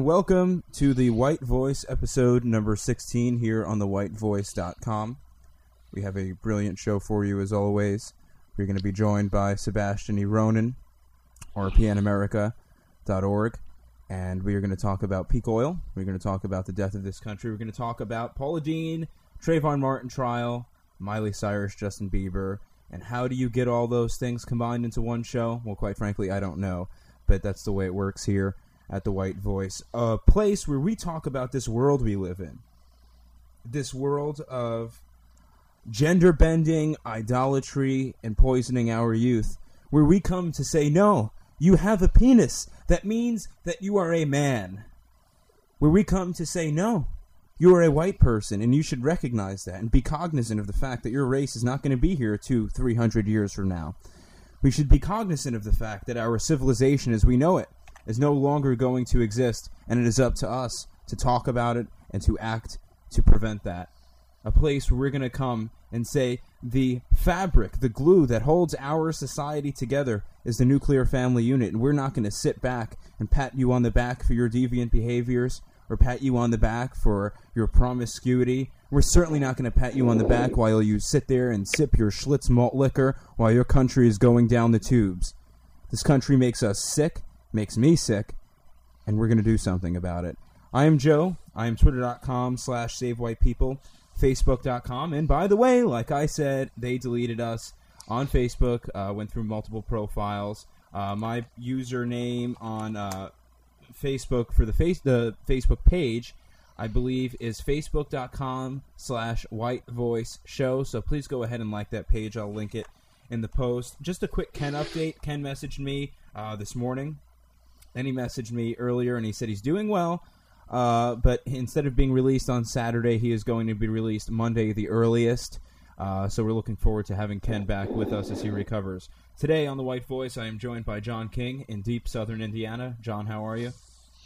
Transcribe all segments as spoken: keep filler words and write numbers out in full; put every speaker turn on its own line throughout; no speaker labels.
welcome to the White Voice episode number sixteen here on the white voice dot com. We have a brilliant show for you as always. We're going to be joined by Sebastian E. Ronan, R P N America dot org, and we are going to talk about peak oil. We're going to talk about the death of this country. We're going to talk about Paula Deen, Trayvon Martin trial, Miley Cyrus, Justin Bieber, and how do you get all those things combined into one show? Well, quite frankly, I don't know, but that's the way it works here at the White Voice, a place where we talk about this world we live in. This world of gender-bending, idolatry, and poisoning our youth, where we come to say, no, you have a penis. That means that you are a man. Where we come to say, no, you are a white person, and you should recognize that and be cognizant of the fact that your race is not going to be here two, three hundred years from now. We should be cognizant of the fact that our civilization as we know it is no longer going to exist, and it is up to us to talk about it and to act to prevent that. A place where we're going to come and say the fabric, the glue that holds our society together is the nuclear family unit, and we're not going to sit back and pat you on the back for your deviant behaviors or pat you on the back for your promiscuity. We're certainly not going to pat you on the back while you sit there and sip your Schlitz malt liquor while your country is going down the tubes. This country makes us sick, makes me sick, and we're going to do something about it. I am Joe. I am twitter.com slash savewhitepeople, facebook dot com, and by the way, like I said, they deleted us on Facebook, uh, went through multiple profiles. Uh, my username on uh, Facebook for the face the Facebook page, I believe, is facebook.com slash whitevoiceshow, so please go ahead and like that page. I'll link it in the post. Just a quick Ken update. Ken messaged me uh, this morning. And he messaged me earlier, and he said he's doing well, uh, but instead of being released on Saturday, he is going to be released Monday the earliest. Uh, so we're looking forward to having Ken back with us as he recovers. Today on The White Voice, I am joined by John King in deep southern Indiana. John, how are you?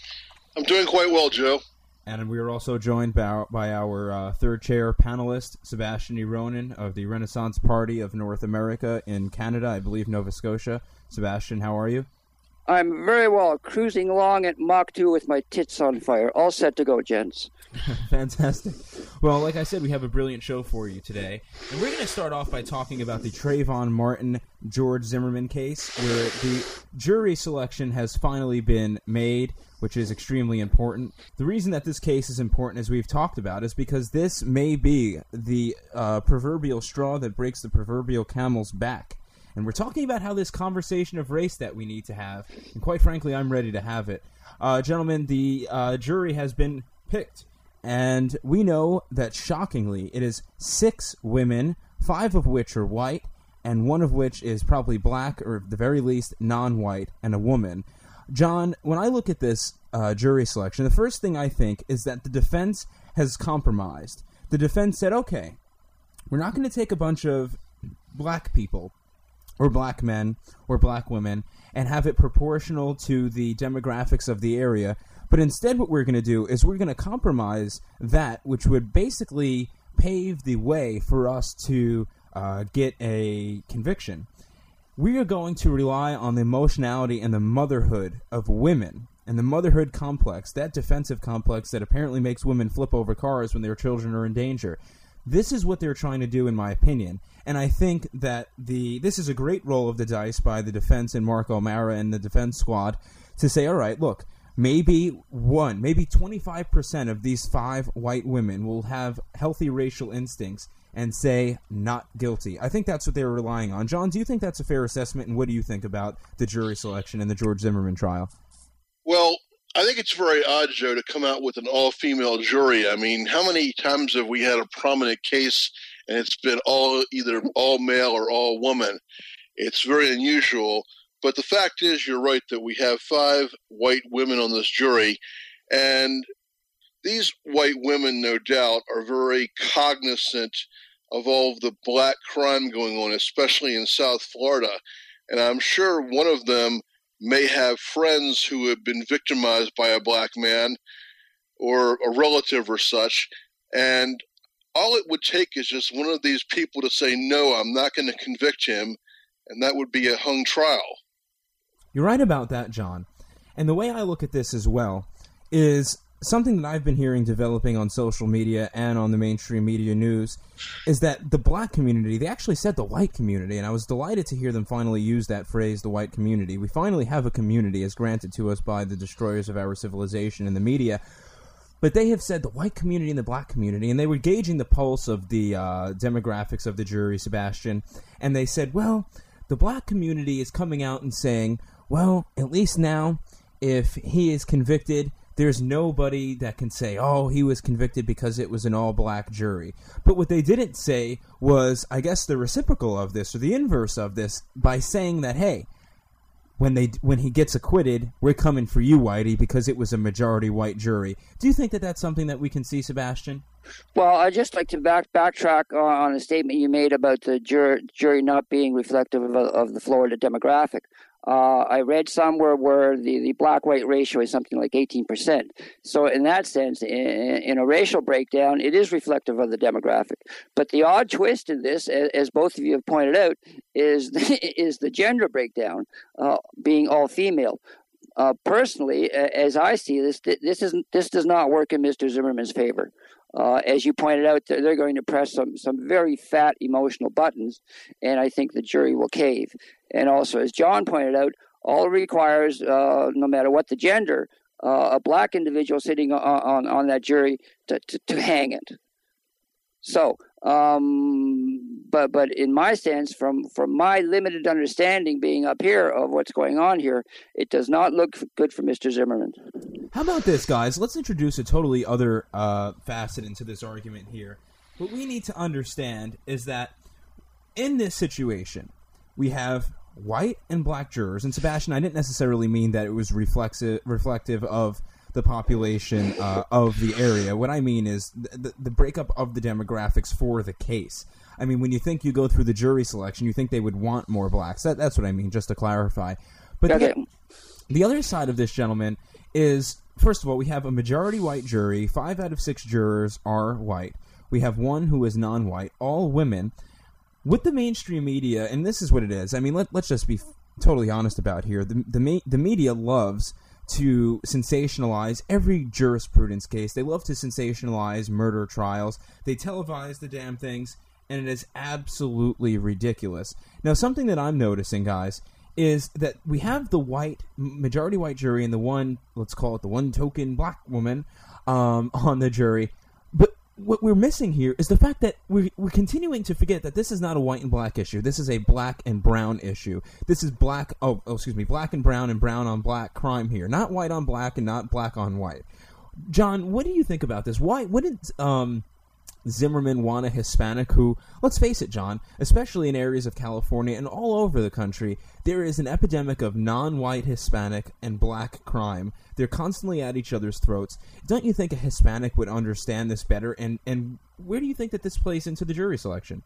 I'm doing quite well, Joe.
And we are also joined by our, by our uh, third chair panelist, Sebastian E. Ronan of the Renaissance Party of North America in Canada, I believe Nova Scotia. Sebastian, how are you?
I'm very well, cruising along at Mach two with my tits on fire. All set to go, gents.
Fantastic. Well, like I said, we have a brilliant show for you today. And we're going to start off by talking about the Trayvon Martin, George Zimmerman case, where the jury selection has finally been made, which is extremely important. The reason that this case is important, as we've talked about, is because this may be the uh, proverbial straw that breaks the proverbial camel's back. And we're talking about how this conversation of race that we need to have, and quite frankly, I'm ready to have it. Uh, gentlemen, the uh, jury has been picked, and we know that, shockingly, it is six women, five of which are white, and one of which is probably black, or at the very least, non-white, and a woman. John, when I look at this uh, jury selection, the first thing I think is that the defense has compromised. The defense said, okay, we're not going to take a bunch of black people, or black men, or black women, and have it proportional to the demographics of the area. But instead what we're going to do is we're going to compromise that, which would basically pave the way for us to uh, get a conviction. We are going to rely on the emotionality and the motherhood of women, and the motherhood complex, that defensive complex that apparently makes women flip over cars when their children are in danger. This is what they're trying to do, in my opinion. And I think that the this is a great roll of the dice by the defense and Mark O'Mara and the defense squad to say, all right, look, maybe one, maybe twenty-five percent of these five white women will have healthy racial instincts and say not guilty. I think that's what they were relying on. John, do you think that's a fair assessment, and what do you think about the jury selection in the George Zimmerman trial?
Well, I think it's very odd, Joe, to come out with an all-female jury. I mean, how many times have we had a prominent case and it's been all either all male or all woman? It's very unusual. But the fact is, you're right, that we have five white women on this jury. And these white women, no doubt, are very cognizant of all of the black crime going on, especially in South Florida. And I'm sure one of them may have friends who have been victimized by a black man or a relative or such. And all it would take is just one of these people to say, no, I'm not going to convict him, and that would be a hung trial.
You're right about that, John. And the way I look at this as well is something that I've been hearing developing on social media and on the mainstream media news is that the black community, they actually said the white community, and I was delighted to hear them finally use that phrase, the white community. We finally have a community as granted to us by the destroyers of our civilization in the media, but they have said the white community and the black community, and they were gauging the pulse of the uh, demographics of the jury, Sebastian, and they said, well, the black community is coming out and saying, well, at least now, if he is convicted, there's nobody that can say, oh, he was convicted because it was an all-black jury. But what they didn't say was, I guess, the reciprocal of this, or the inverse of this, by saying that, hey, when they when he gets acquitted, we're coming for you, Whitey, because it was a majority white jury. Do you think that that's something that we can see, Sebastian?
Well, I'd just like to back backtrack on a statement you made about the jur- jury not being reflective of, of the Florida demographic. Uh, I read somewhere where the, the black-white ratio is something like eighteen percent. So in that sense, in, in a racial breakdown, it is reflective of the demographic. But the odd twist in this, as both of you have pointed out, is the, is the gender breakdown, uh, being all female. Uh, personally, as I see this, this isn't this does not work in Mister Zimmerman's favor. Uh, as you pointed out, they're going to press some, some very fat emotional buttons, and I think the jury will cave. And also, as John pointed out, all it requires, uh, no matter what the gender, uh, a black individual sitting on, on, on that jury to, to, to hang it. So, um, but but in my sense, from, from my limited understanding being up here of what's going on here, it does not look good for Mister Zimmerman.
How about this, guys? Let's introduce a totally other uh, facet into this argument here. What we need to understand is that in this situation, we have white and black jurors. And Sebastian, I didn't necessarily mean that it was reflexive, reflective of the population uh, of the area. What I mean is the, the breakup of the demographics for the case. I mean, when you think you go through the jury selection, you think they would want more blacks. That, that's what I mean, just to clarify. But
okay.
the, the other side of this, gentlemen, is, first of all, we have a majority white jury. Five out of six jurors are white. We have one who is non-white, all women. With the mainstream media, and this is what it is. I mean, let, let's just be totally honest about here. The, the, the media loves to sensationalize every jurisprudence case. They love to sensationalize murder trials. They televise the damn things, and it is absolutely ridiculous. Now, something that I'm noticing, guys, is that we have the white, majority white jury and the one, let's call it the one token black woman um, on the jury. But what we're missing here is the fact that we're, we're continuing to forget that this is not a white and black issue. This is a black and brown issue. This is black, oh, oh excuse me, black and brown and brown on black crime here. Not white on black and not black on white. John, what do you think about this? Why wouldn't um, Zimmerman want a Hispanic who, let's face it, John, especially in areas of California and all over the country, there is an epidemic of non-white Hispanic and black crime. They're constantly at each other's throats. Don't you think a Hispanic would understand this better? And, and where do you think that this plays into the jury selection?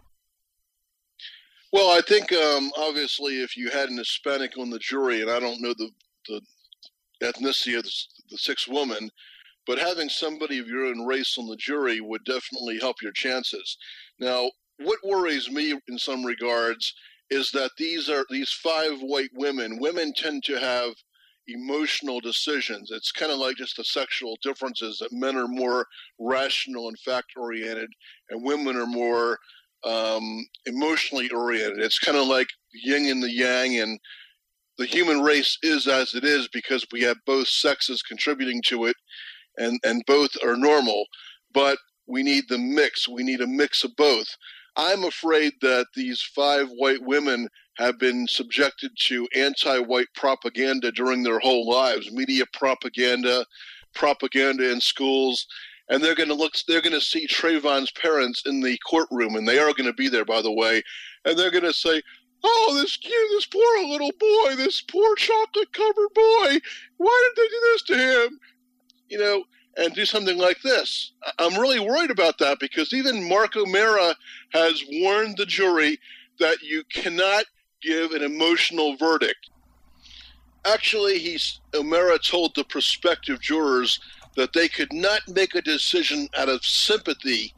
Well, I think um, obviously if you had an Hispanic on the jury, and I don't know the, the ethnicity of the, the six women, but having somebody of your own race on the jury would definitely help your chances. Now, what worries me in some regards is that these are these five white women. Women tend to have emotional decisions. It's kind of like just the sexual differences, that men are more rational and fact-oriented, and women are more um, emotionally oriented. It's kind of like yin and the yang, and the human race is as it is because we have both sexes contributing to it, and, and both are normal, but we need the mix. We need a mix of both. I'm afraid that these five white women have been subjected to anti-white propaganda during their whole lives, media propaganda, propaganda in schools, and they're going to look. They're going to see Trayvon's parents in the courtroom, and they are going to be there, by the way, and they're going to say, "Oh, this cute, this poor little boy, this poor chocolate-covered boy. Why did they do this to him?" You know, and do something like this. I'm really worried about that because even Mark O'Mara has warned the jury that you cannot give an emotional verdict. Actually, he's, O'Mara told the prospective jurors that they could not make a decision out of sympathy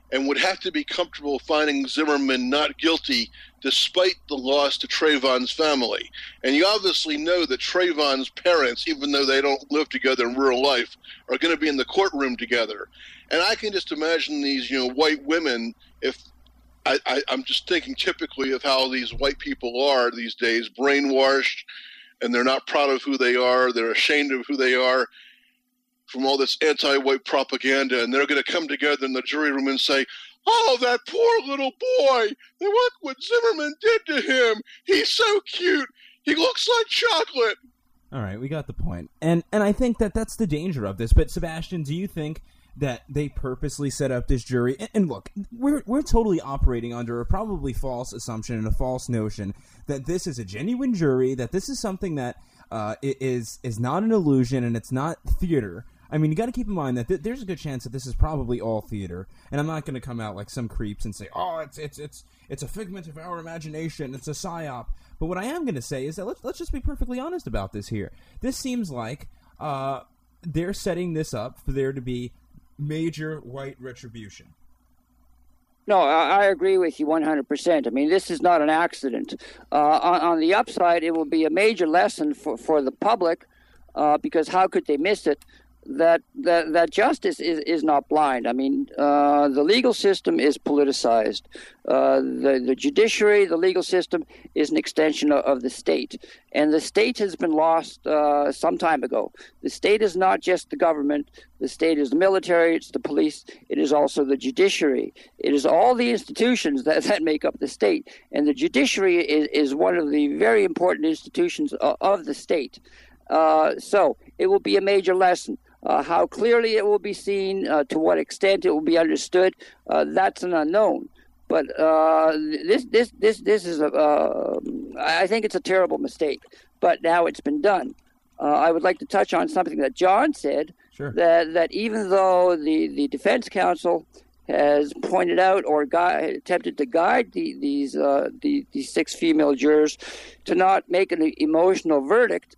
and would have to be comfortable finding Zimmerman not guilty despite the loss to Trayvon's family. And you obviously know that Trayvon's parents, even though they don't live together in real life, are going to be in the courtroom together. And I can just imagine these, you know, white women, if I, I, I'm just thinking typically of how these white people are these days, brainwashed, and they're not proud of who they are, they're ashamed of who they are, from all this anti-white propaganda, and they're going to come together in the jury room and say, oh, that poor little boy, look what Zimmerman did to him. He's so cute. He looks like chocolate.
All right, we got the point. And and I think that that's the danger of this. But, Sebastian, do you think that they purposely set up this jury? And, and look, we're we're totally operating under a probably false assumption and a false notion that this is a genuine jury, that this is something that uh, is, is not an illusion and it's not theater. I mean, you got to keep in mind that th- there's a good chance that this is probably all theater, and I'm not going to come out like some creeps and say, "Oh, it's it's it's it's a figment of our imagination. It's a psyop." But what I am going to say is that let's let's just be perfectly honest about this here. This seems like uh, they're setting this up for there to be major white retribution.
No, I, I agree with you one hundred percent. I mean, this is not an accident. Uh, on, on the upside, it will be a major lesson for, for the public, uh, because how could they miss it? That, that that justice is, is not blind. I mean, uh, the legal system is politicized. Uh, the, the judiciary, the legal system, is an extension of, of the state. And the state has been lost uh, some time ago. The state is not just the government. The state is the military, it's the police, it is also the judiciary. It is all the institutions that, that make up the state. And the judiciary is, is one of the very important institutions of, of the state. Uh, so it will be a major lesson. Uh, how clearly it will be seen, uh, to what extent it will be understood, uh, that's an unknown. But uh, this, this, this, this is a. Uh, I think it's a terrible mistake. But now it's been done. Uh, I would like to touch on something that John said.
Sure.
That that even though the, the defense counsel has pointed out or gui- attempted to guide the, these uh, the, these six female jurors to not make an emotional verdict.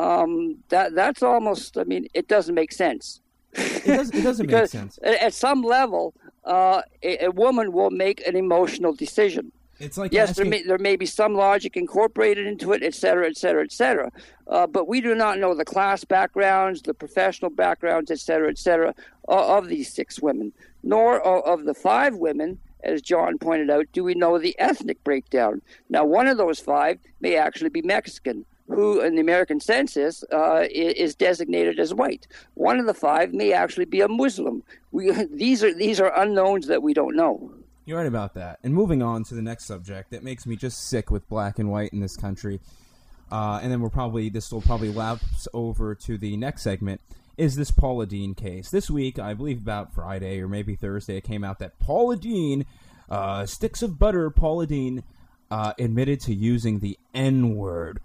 Um, that that's almost, I mean, it doesn't make sense.
It, does, it doesn't make sense.
At some level, uh, a, a woman will make an emotional decision.
It's like
yes,
asking...
there may there may be some logic incorporated into it, et cetera, et cetera, et cetera. Uh, but we do not know the class backgrounds, the professional backgrounds, et cetera, et cetera, uh, of these six women, nor of, of the five women. As John pointed out, do we know the ethnic breakdown? Now, one of those five may actually be Mexican, who in the American census uh, is designated as white. One of the five may actually be a Muslim. We, these are these are unknowns that we don't know.
You're right about that. And moving on to the next subject, that makes me just sick with black and white in this country. Uh, and then we're probably this will probably lapse over to the next segment. Is this Paula Deen case? This week, I believe about Friday or maybe Thursday, it came out that Paula Deen, uh, sticks of butter, Paula Deen, uh, admitted to using the N-word.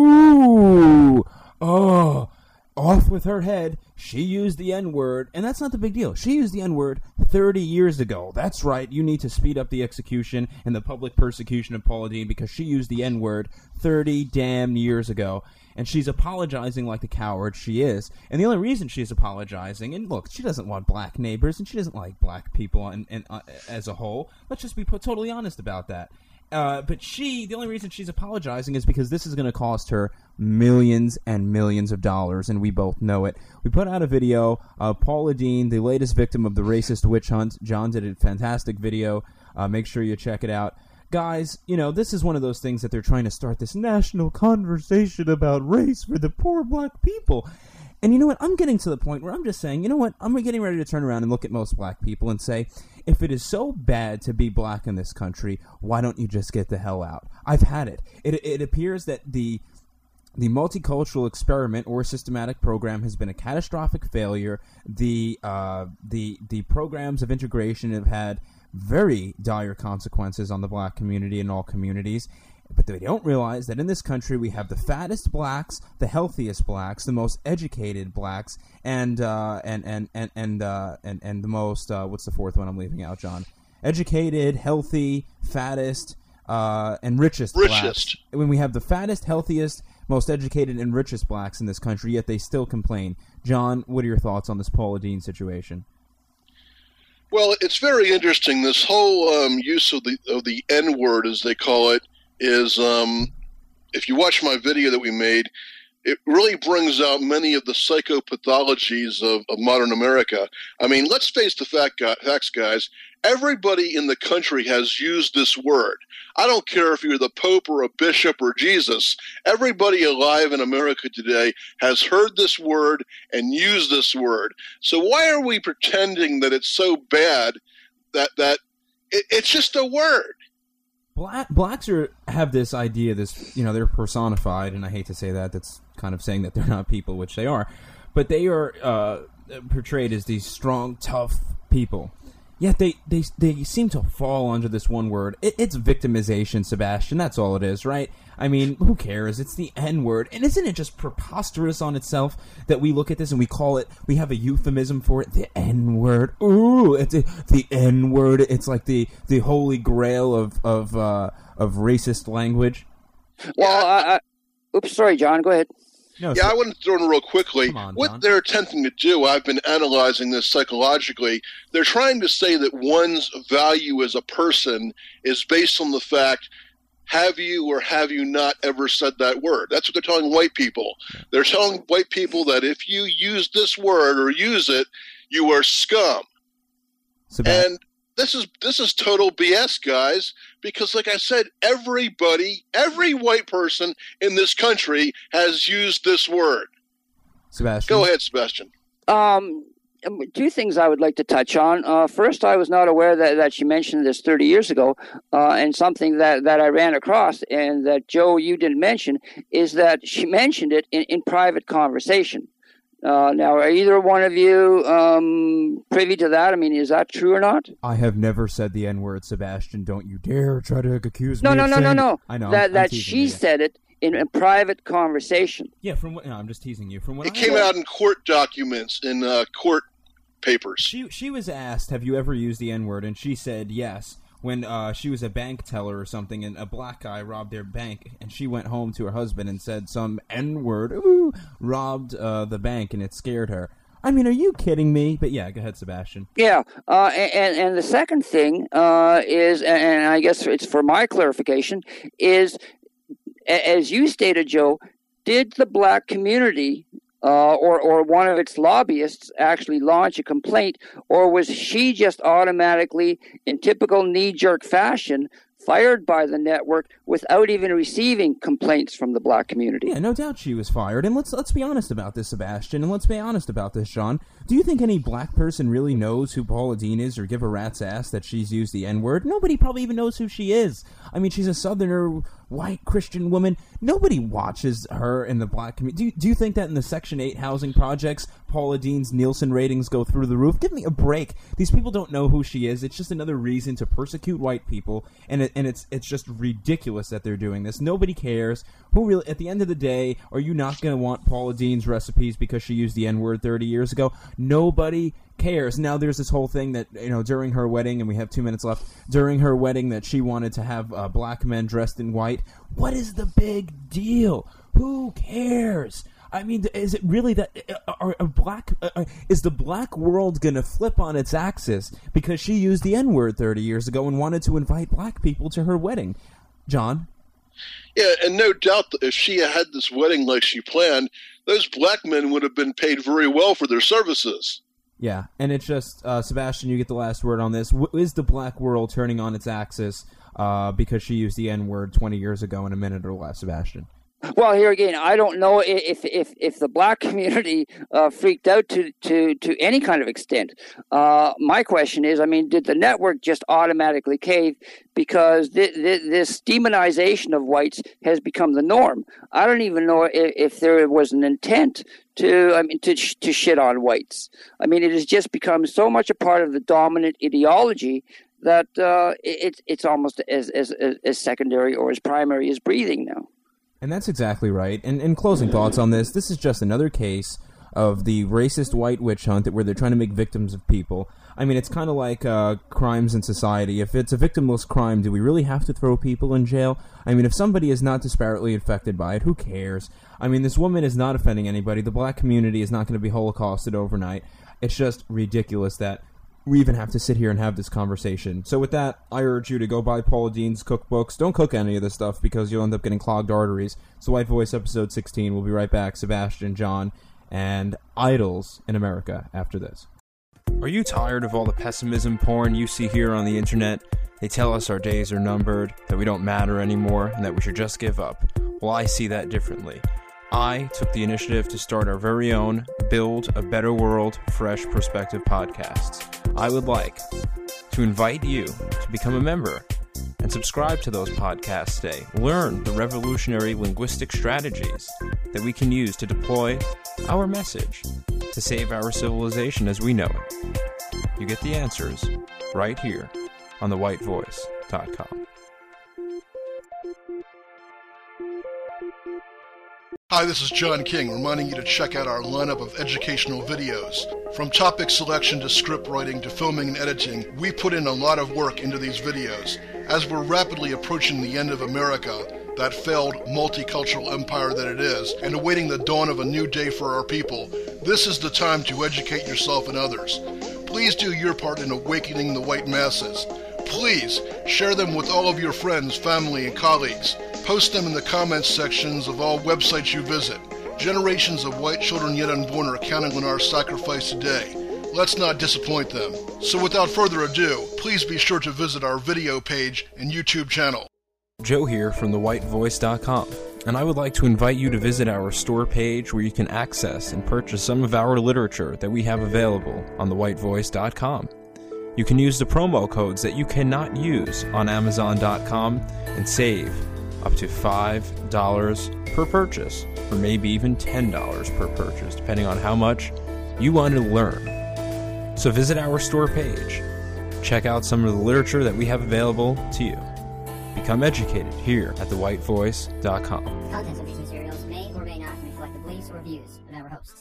Ooh, oh, off with her head. She used the N-word, and that's not the big deal. She used the N-word thirty years ago. That's right. You need to speed up the execution and the public persecution of Paula Deen because she used the N-word thirty damn years ago, and she's apologizing like the coward she is. And the only reason she's apologizing, and look, she doesn't want black neighbors, and she doesn't like black people in, in, uh, as a whole. Let's just be totally honest about that. Uh, but she, the only reason she's apologizing is because this is going to cost her millions and millions of dollars, and we both know it. We put out a video of Paula Deen, the latest victim of the racist witch hunt. John did a fantastic video. Uh, make sure you check it out. Guys, you know, this is one of those things that they're trying to start this national conversation about race for the poor black people. And you know what? I'm getting to the point where I'm just saying, you know what? I'm getting ready to turn around and look at most black people and say, if it is so bad to be black in this country, why don't you just get the hell out? I've had it. It, it appears that the the multicultural experiment or systematic program has been a catastrophic failure. The uh, the the programs of integration have had very dire consequences on the black community and all communities. But they don't realize that in this country we have the fattest blacks, the healthiest blacks, the most educated blacks, and uh, and and and and, uh, and and the most uh, what's the fourth one I'm leaving out, John? Educated, healthy, fattest, uh, and richest.
Richest.
Blacks. When we have the fattest, healthiest, most educated, and richest blacks in this country, yet they still complain. John, what are your thoughts on this Paula Deen situation?
Well, it's very interesting. This whole um, use of the of the N word, as they call it, is um, if you watch my video that we made, it really brings out many of the psychopathologies of, of modern America. I mean, let's face the fact, facts, guys. Everybody in the country has used this word. I don't care if you're the Pope or a bishop or Jesus. Everybody alive in America today has heard this word and used this word. So why are we pretending that it's so bad that that it, it's just a word?
Black, blacks are have this idea, this, you know, they're personified, and I hate to say that, that's kind of saying that they're not people, which they are, but they are uh, portrayed as these strong, tough people. Yet they, they they seem to fall under this one word. It, it's victimization, Sebastian. That's all it is, right? I mean, who cares? It's the N-word. And isn't it just preposterous on itself that we look at this and we call it, we have a euphemism for it, the N-word. Ooh, it's a, the N-word. It's like the, the holy grail of of uh, of racist language.
Well, I, I, oops, sorry, John. Go ahead.
No, yeah, so, I want to throw in real quickly.
On,
what
John.
They're attempting to do, I've been analyzing this psychologically, they're trying to say that one's value as a person is based on the fact, have you or have you not ever said that word? That's what they're telling white people. They're telling white people that if you use this word or use it, you are scum.
Sebastian.
And this is this is total B S, guys, because like I said, everybody, every white person in this country has used this word.
Sebastian.
Go ahead, Sebastian.
Um, two things I would like to touch on. Uh, first, I was not aware that, that she mentioned this thirty years ago, uh, and something that, that I ran across and that, Joe, you didn't mention, is that she mentioned it in, in private conversation. Uh, now, are either one of you um, privy to that? I mean, is that true or not?
I have never said the N-word, Sebastian. Don't you dare try to accuse
no,
me
no,
of
no,
saying
no, no,
it. I know.
That,
I'm,
that
I'm
she
you.
said it in a private conversation.
Yeah, from what? No, I'm just teasing you. From what
it
I
came
know,
out in court documents, in uh, court papers.
She she was asked, "Have you ever used the N-word?" And she said yes. When uh, she was a bank teller or something, and a black guy robbed their bank, and she went home to her husband and said some N-word, ooh, robbed uh, the bank, and it scared her. I mean, are you kidding me? But yeah, go ahead, Sebastian.
Yeah, uh, and and the second thing uh, is, and I guess it's for my clarification, is as you stated, Joe, did the black community uh, or or one of its lobbyists actually launch a complaint, or was she just automatically, in typical knee-jerk fashion, fired by the network without even receiving complaints from the black community?
Yeah, no doubt she was fired. And let's let's be honest about this, Sebastian, and let's be honest about this, Sean. Do you think any black person really knows who Paula Deen is or give a rat's ass that she's used the N-word? Nobody probably even knows who she is. I mean, she's a Southerner, white Christian woman. Nobody watches her in the black community. Do you, do you think that in the Section eight housing projects, Paula Deen's Nielsen ratings go through the roof? Give me a break. These people don't know who she is. It's just another reason to persecute white people, and it, and it's it's just ridiculous that they're doing this. Nobody cares. Who really? At the end of the day, are you not going to want Paula Deen's recipes because she used the N-word thirty years ago? Nobody cares. Now there's this whole thing that, you know, during her wedding, and we have two minutes left, during her wedding that she wanted to have uh, black men dressed in white. What is the big deal? Who cares? I mean, is it really that? Are, are black? Uh, is the black world going to flip on its axis because she used the N-word thirty years ago and wanted to invite black people to her wedding? John?
Yeah, and no doubt that if she had this wedding like she planned, those black men would have been paid very well for their services.
Yeah, and it's just, uh, Sebastian, you get the last word on this. W- is the black world turning on its axis uh, because she used the N-word twenty years ago in a minute or less, Sebastian?
Well, here again, I don't know if if if the black community uh, freaked out to, to, to any kind of extent. Uh, my question is, I mean, did the network just automatically cave because th- th- this demonization of whites has become the norm? I don't even know if, if there was an intent to I mean to to shit on whites. I mean, it has just become so much a part of the dominant ideology that uh, it, it's almost as, as as secondary or as primary as breathing now.
And that's exactly right. And in closing thoughts on this, this is just another case of the racist white witch hunt where they're trying to make victims of people. I mean, it's kind of like uh, crimes in society. If it's a victimless crime, do we really have to throw people in jail? I mean, if somebody is not disparately affected by it, who cares? I mean, this woman is not offending anybody. The black community is not going to be holocausted overnight. It's just ridiculous that we even have to sit here and have this conversation. So with that, I urge you to go buy Paula Deen's cookbooks. Don't cook any of this stuff because you'll end up getting clogged arteries. So White Voice episode sixteen. We'll be right back. Sebastian, John, and idols in America after this. Are you tired of all the pessimism porn you see here on the internet? They tell us our days are numbered, that we don't matter anymore, and that we should just give up. Well, I see that differently. I took the initiative to start our very own Build a Better World Fresh Perspective podcasts. I would like to invite you to become a member and subscribe to those podcasts today. Learn the revolutionary linguistic strategies that we can use to deploy our message to save our civilization as we know it. You get the answers right here on the white voice dot com.
Hi, this is John King, reminding you to check out our lineup of educational videos. From topic selection to script writing to filming and editing, we put in a lot of work into these videos. As we're rapidly approaching the end of America, that failed multicultural empire that it is, and awaiting the dawn of a new day for our people, this is the time to educate yourself and others. Please do your part in awakening the white masses. Please share them with all of your friends, family, and colleagues. Post them in the comments sections of all websites you visit. Generations of white children yet unborn are counting on our sacrifice today. Let's not disappoint them. So without further ado, please be sure to visit our video page and YouTube channel.
Joe here from the white voice dot com, and I would like to invite you to visit our store page where you can access and purchase some of our literature that we have available on the white voice dot com. You can use the promo codes that you cannot use on amazon dot com and save up to five dollars per purchase, or maybe even ten dollars per purchase, depending on how much you want to learn. So visit our store page, check out some of the literature that we have available to you. Become educated here at the white voice dot com.
The contents of these materials may or may not reflect the beliefs or views of our hosts.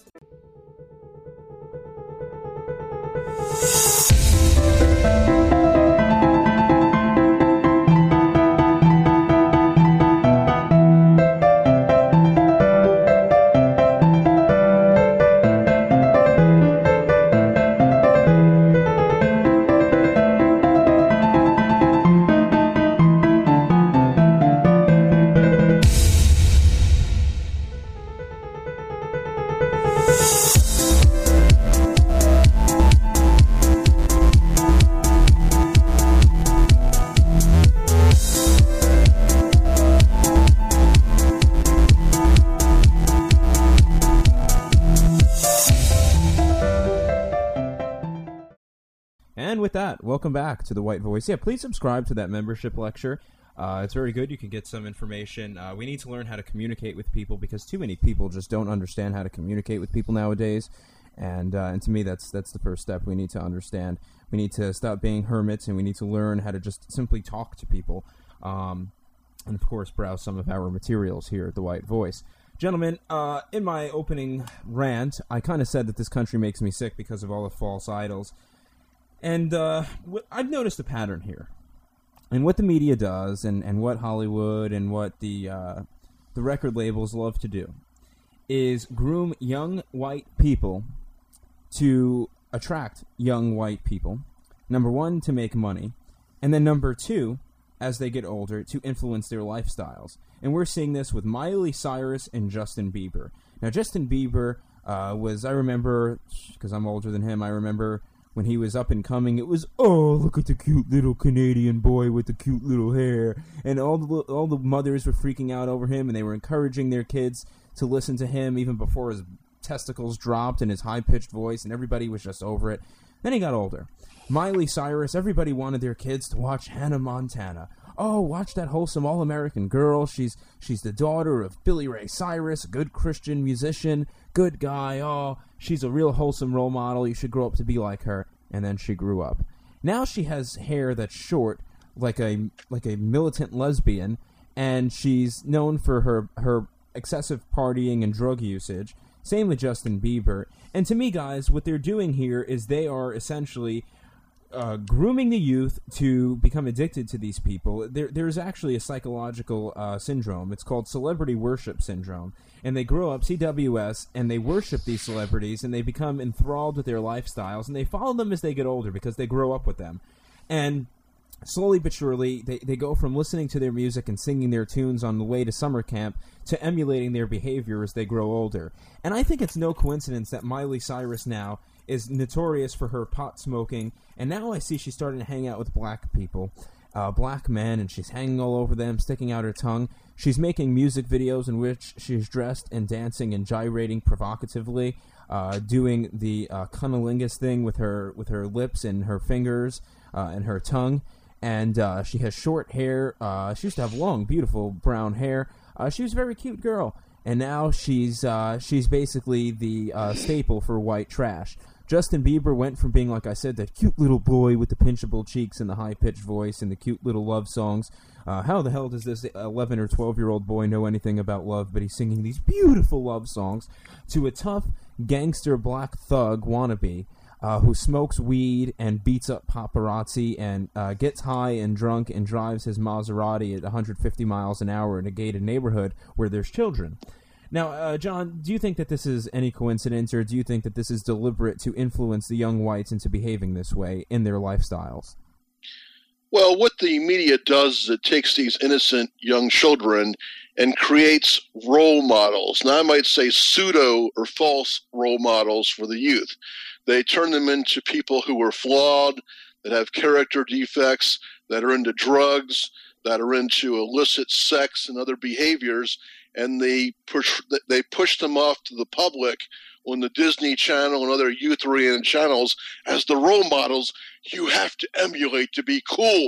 Welcome back to the White Voice. Yeah, please subscribe to that membership lecture. Uh, it's very good. You can get some information. Uh, we need to learn how to communicate with people because too many people just don't understand how to communicate with people nowadays. And uh, and to me, that's that's the first step. We need to understand. We need to stop being hermits, and we need to learn how to just simply talk to people. Um, and, of course, browse some of our materials here at the White Voice. Gentlemen, uh, in my opening rant, I kind of said that this country makes me sick because of all the false idols. And uh, I've noticed a pattern here. And what the media does, and, and what Hollywood and what the uh, the record labels love to do, is groom young white people to attract young white people. Number one, to make money. And then number two, as they get older, to influence their lifestyles. And we're seeing this with Miley Cyrus and Justin Bieber. Now, Justin Bieber uh, was, I remember, because I'm older than him, I remember when he was up and coming, it was, oh, look at the cute little Canadian boy with the cute little hair. And all the all the mothers were freaking out over him, and they were encouraging their kids to listen to him even before his testicles dropped and his high-pitched voice, and everybody was just over it. Then he got older. Miley Cyrus, everybody wanted their kids to watch Hannah Montana. Oh, watch that wholesome all-American girl. She's she's the daughter of Billy Ray Cyrus, a good Christian musician, good guy. Oh, she's a real wholesome role model. You should grow up to be like her. And then she grew up. Now she has hair that's short, like a like a militant lesbian, and she's known for her her excessive partying and drug usage. Same with Justin Bieber. And to me, guys, what they're doing here is they are essentially uh, grooming the youth to become addicted to these people. There, there's actually a psychological uh, syndrome. It's called celebrity worship syndrome. And they grow up, C W S, and they worship these celebrities, and they become enthralled with their lifestyles, and they follow them as they get older because they grow up with them. And slowly but surely, they, they go from listening to their music and singing their tunes on the way to summer camp to emulating their behavior as they grow older. And I think it's no coincidence that Miley Cyrus now is notorious for her pot smoking, and now I see she's starting to hang out with black people, uh, black men, and she's hanging all over them, sticking out her tongue. She's making music videos in which she's dressed and dancing and gyrating provocatively, uh, doing the uh, cunnilingus thing with her with her lips and her fingers uh, and her tongue. And uh, she has short hair. Uh, she used to have long, beautiful brown hair. Uh, she was a very cute girl. And now she's uh, she's basically the uh, staple for white trash. Justin Bieber went from being, like I said, that cute little boy with the pinchable cheeks and the high-pitched voice and the cute little love songs. Uh, how the hell does this eleven or twelve-year-old boy know anything about love, but he's singing these beautiful love songs, to a tough gangster black thug wannabe uh, who smokes weed and beats up paparazzi and uh, gets high and drunk and drives his Maserati at one hundred fifty miles an hour in a gated neighborhood where there's children. Now, uh, John, do you think that this is any coincidence, or do you think that this is deliberate to influence the young whites into behaving this way in their lifestyles?
Well, what the media does is it takes these innocent young children and creates role models. Now, I might say pseudo or false role models for the youth. They turn them into people who are flawed, that have character defects, that are into drugs, that are into illicit sex and other behaviors, and they push they push them off to the public on the Disney Channel and other youth-oriented channels as the role models you have to emulate to be cool.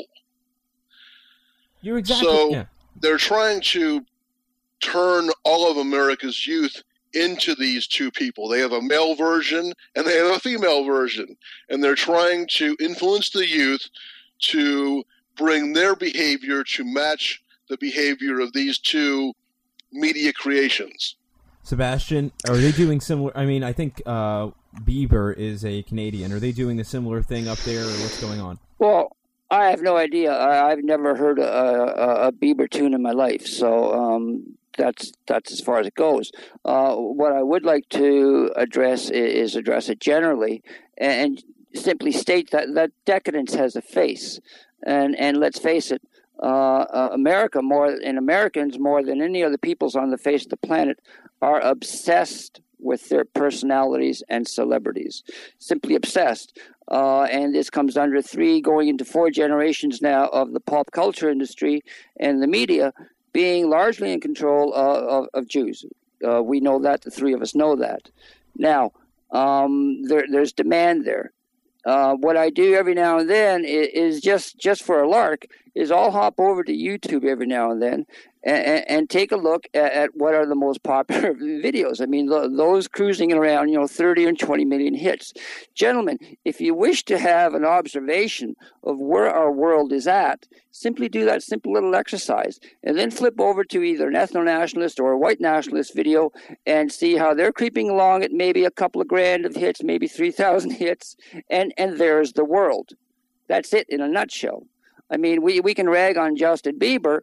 You're exactly
so
yeah.
They're trying to turn all of America's youth into these two people. They have a male version and they have a female version, and they're trying to influence the youth to bring their behavior to match the behavior of these two media creations.
Sebastian, are they doing similar? I mean, I think uh, Bieber is a Canadian. Are they doing a similar thing up there, or what's going on?
Well, I have no idea. I, I've never heard a, a, a Bieber tune in my life, so um, that's that's as far as it goes. Uh, what I would like to address is, is address it generally, and simply state that, that decadence has a face, and and let's face it. Uh, uh, America more and Americans more than any other peoples on the face of the planet are obsessed with their personalities and celebrities, simply obsessed. Uh, and this comes under three, going into four generations now of the pop culture industry and the media being largely in control uh, of, of Jews. Uh, we know that. The three of us know that. Now, um, there, there's demand there. Uh, what I do every now and then is, is just, just for a lark, is I'll hop over to YouTube every now and then and, and take a look at, at what are the most popular videos. I mean, those cruising around, you know, thirty and twenty million hits. Gentlemen, if you wish to have an observation of where our world is at, simply do that simple little exercise and then flip over to either an ethno-nationalist or a white nationalist video and see how they're creeping along at maybe a couple of grand of hits, maybe three thousand hits, and, and there's the world. That's it in a nutshell. I mean, we, we can rag on Justin Bieber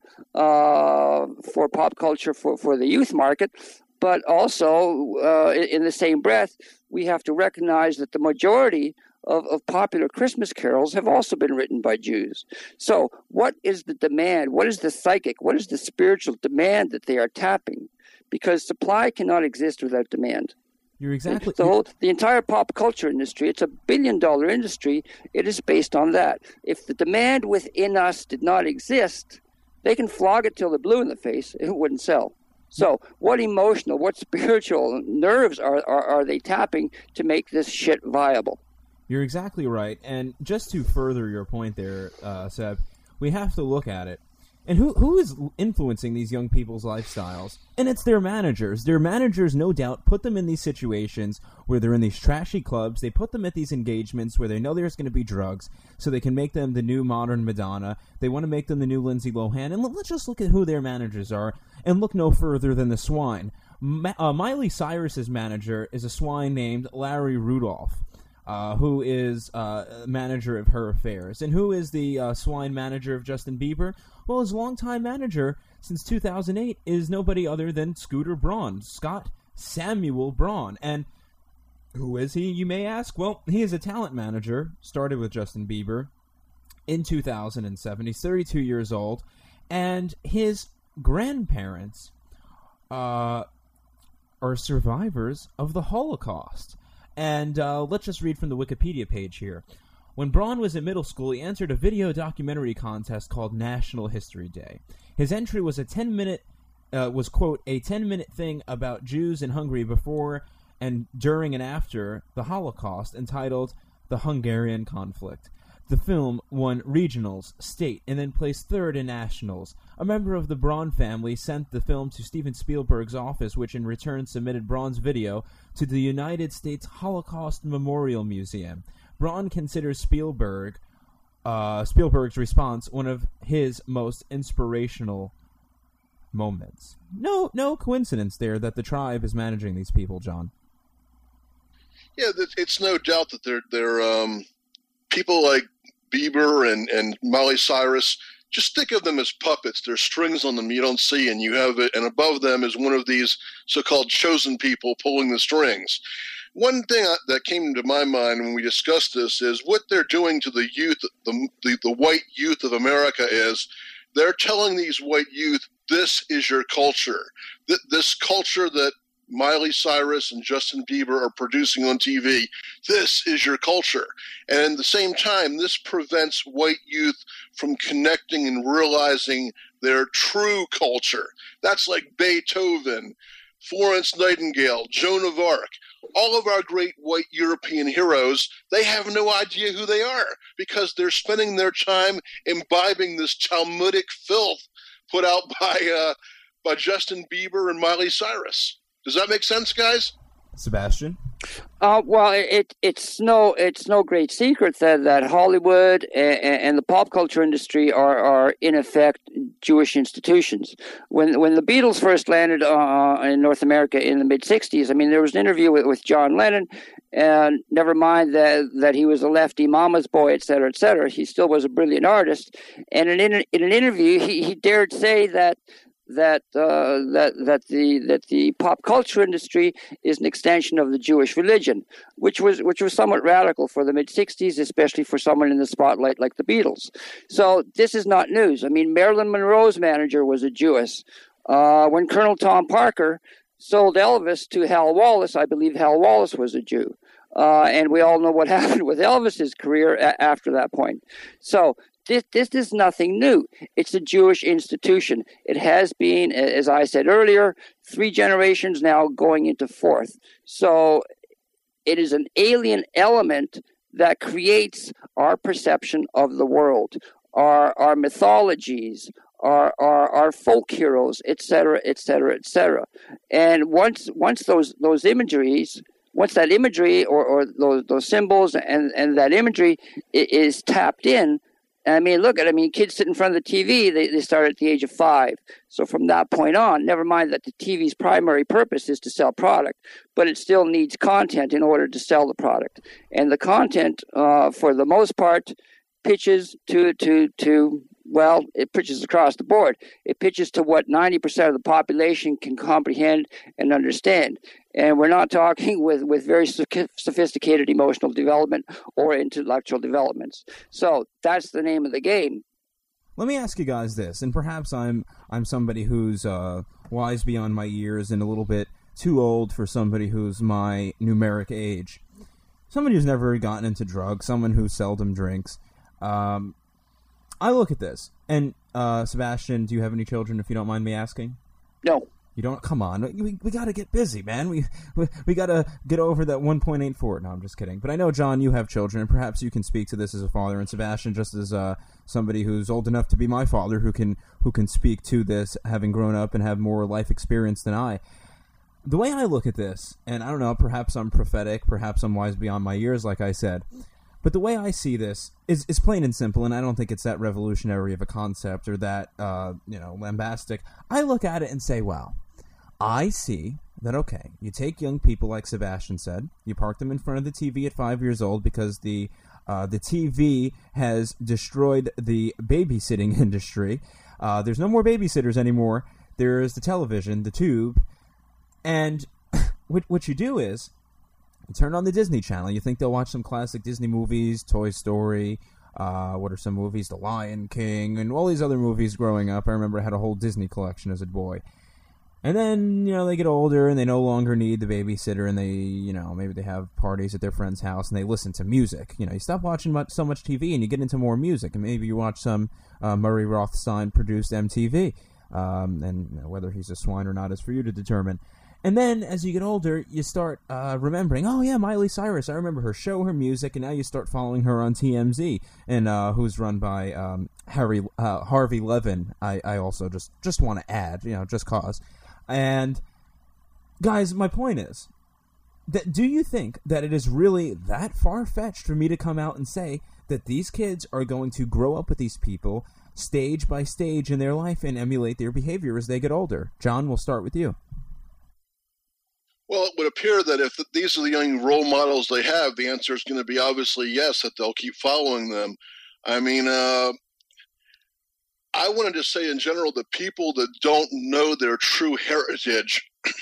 uh, for pop culture for, for the youth market, but also uh, in the same breath, we have to recognize that the majority of, of popular Christmas carols have also been written by Jews. So what is the demand? What is the psychic? What is the spiritual demand that they are tapping? Because supply cannot exist without demand.
You're exactly
the whole the entire pop culture industry. It's a billion dollar industry. It is based on that. If the demand within us did not exist, they can flog it till they're blue in the face. It wouldn't sell. So, what emotional, what spiritual nerves are are, are they tapping to make this shit viable?
You're exactly right. And just to further your point there, uh, Seb, we have to look at it. And who who is influencing these young people's lifestyles? And it's their managers. Their managers, no doubt, put them in these situations where they're in these trashy clubs. They put them at these engagements where they know there's going to be drugs, so they can make them the new modern Madonna. They want to make them the new Lindsay Lohan. And let's just look at who their managers are, and look no further than the swine. Ma- uh, Miley Cyrus's manager is a swine named Larry Rudolph. uh, who is uh, manager of her affairs. And who is the uh, swine manager of Justin Bieber? Well, his longtime manager since two thousand eight is nobody other than Scooter Braun, Scott Samuel Braun. And who is he, you may ask? Well, he is a talent manager, started with Justin Bieber in two thousand seven. He's thirty-two years old, and his grandparents uh, are survivors of the Holocaust. And uh, let's just read from the Wikipedia page here. When Braun was in middle school, he entered a video documentary contest called National History Day. His entry was a ten-minute, uh, was, quote, a ten-minute thing about Jews in Hungary before and during and after the Holocaust, entitled The Hungarian Conflict. The film won regionals, state, and then placed third in nationals. A member of the Braun family sent the film to Steven Spielberg's office, which in return submitted Braun's video to the United States Holocaust Memorial Museum. Braun considers Spielberg, uh, Spielberg's response one of his most inspirational moments. No, no coincidence there that the tribe is managing these people, John.
Yeah, it's no doubt that they're they're um, people like Bieber and, and Miley Cyrus. Just think of them as puppets. There's strings on them you don't see, and you have it. And above them is one of these so-called chosen people pulling the strings. One thing that came to my mind when we discussed this is what they're doing to the youth, the the, the white youth of America is they're telling these white youth, this is your culture. Th- this culture that Miley Cyrus and Justin Bieber are producing on T V. This is your culture. And at the same time, this prevents white youth from connecting and realizing their true culture. That's like Beethoven, Florence Nightingale, Joan of Arc. All of our great white European heroes, they have no idea who they are because they're spending their time imbibing this Talmudic filth put out by uh, by Justin Bieber and Miley Cyrus. Does that make sense, guys?
Sebastian?
Uh, well, it, it's no it's no great secret that, that Hollywood and, and the pop culture industry are, are in effect Jewish institutions. When when the Beatles first landed uh, in North America in the mid sixties, I mean, there was an interview with, with John Lennon, and never mind that that he was a lefty mama's boy, et cetera, et cetera. He still was a brilliant artist. And in in, in an interview, he, he dared say that. that uh, that that the that the pop culture industry is an extension of the Jewish religion, which was which was somewhat radical for the mid sixties, especially for someone in the spotlight like the Beatles. So this is not news. I mean, Marilyn Monroe's manager was a Jewess. Uh, when Colonel Tom Parker sold Elvis to Hal Wallace, I believe Hal Wallace was a Jew. Uh, and we all know what happened with Elvis's career a- after that point. So This, this is nothing new. It's a Jewish institution. It has been, as I said earlier, three generations now going into fourth. So it is an alien element that creates our perception of the world, our our mythologies, our our, our folk heroes, et cetera, et cetera, et cetera. And once once those those imageries, once that imagery or, or those those symbols and, and that imagery is tapped in, I mean, look at, I mean, kids sit in front of the T V, they, they start at the age of five. So from that point on, never mind that the T V's primary purpose is to sell product, but it still needs content in order to sell the product. And the content, uh, for the most part, pitches to, to, to, well, it pitches across the board. It pitches to what ninety percent of the population can comprehend and understand. And we're not talking with, with very sophisticated emotional development or intellectual developments. So that's the name of the game.
Let me ask you guys this, and perhaps I'm I'm somebody who's uh, wise beyond my years and a little bit too old for somebody who's my numeric age. Somebody who's never gotten into drugs, someone who seldom drinks. Um, I look at this, and uh, Sebastian, do you have any children, if you don't mind me asking?
No.
You don't? Come on. We we got to get busy, man. We we, we got to get over that one point eight four. No, I'm just kidding. But I know, John, you have children, and perhaps you can speak to this as a father, and Sebastian, just as uh, somebody who's old enough to be my father, who can who can speak to this, having grown up and have more life experience than I. The way I look at this, and I don't know, perhaps I'm prophetic, perhaps I'm wise beyond my years, like I said, but the way I see this is, is plain and simple, and I don't think it's that revolutionary of a concept or that, uh, you know, lambastic. I look at it and say, wow, I see that, okay, you take young people, like Sebastian said, you park them in front of the T V at five years old because the uh, the T V has destroyed the babysitting industry. Uh, there's no more babysitters anymore. There's the television, the tube, and what, what you do is you turn on the Disney Channel. You think they'll watch some classic Disney movies, Toy Story, uh, what are some movies, The Lion King, and all these other movies growing up. I remember I had a whole Disney collection as a boy. And then, you know, they get older and they no longer need the babysitter and they, you know, maybe they have parties at their friend's house and they listen to music. You know, you stop watching much, so much T V and you get into more music. And maybe you watch some uh, Murray Rothstein-produced M T V. Um, and you know, whether he's a swine or not is for you to determine. And then, as you get older, you start uh, remembering, oh, yeah, Miley Cyrus. I remember her show, her music, and now you start following her on T M Z, and uh, who's run by um, Harry uh, Harvey Levin. I, I also just, just want to add, you know, just cause. And, guys, my point is, that do you think that it is really that far-fetched for me to come out and say that these kids are going to grow up with these people stage by stage in their life and emulate their behavior as they get older? John, we'll start with you.
Well, it would appear that if these are the young role models they have, the answer is going to be obviously yes, that they'll keep following them. I mean, uh, I wanted to say in general that people that don't know their true heritage